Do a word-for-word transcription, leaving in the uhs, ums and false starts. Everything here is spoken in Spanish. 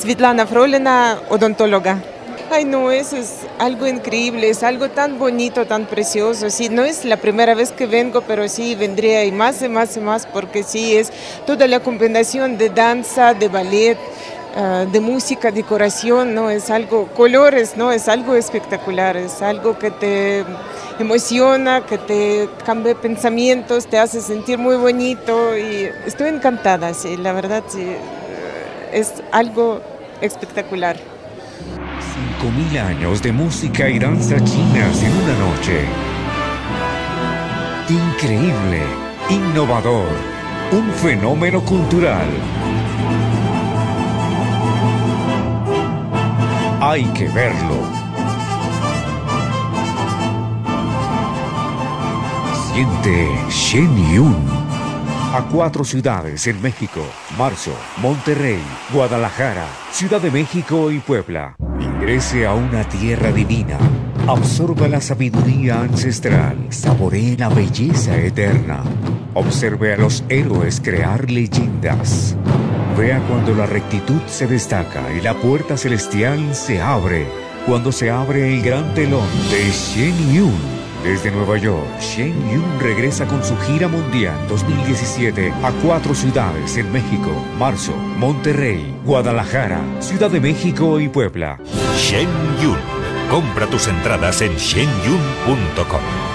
Svetlana Frolina, odontóloga. Ay, no, eso es algo increíble, es algo tan bonito, tan precioso. Sí, no es la primera vez que vengo, pero sí vendría y más y más y más, porque sí, es toda la combinación de danza, de ballet, uh, de música, decoración, ¿no? Es algo, colores, ¿no? Es algo espectacular, es algo que te emociona, que te cambia pensamientos, te hace sentir muy bonito y estoy encantada, sí, la verdad, sí, es algo espectacular. Cinco mil años de música y danza chinas en una noche. Increíble, innovador, un fenómeno cultural. Hay que verlo. Siente Shen Yun. A cuatro ciudades en México: marzo, Monterrey, Guadalajara, Ciudad de México y Puebla. Ingrese a una tierra divina. Absorba la sabiduría ancestral. Saboree la belleza eterna. Observe a los héroes crear leyendas. Vea cuando la rectitud se destaca y la puerta celestial se abre. Cuando se abre el gran telón de Shen Yun. Desde Nueva York, Shen Yun regresa con su gira mundial dos mil diecisiete a cuatro ciudades en México: marzo, Monterrey, Guadalajara, Ciudad de México y Puebla. Shen Yun. Compra tus entradas en shen yun punto com.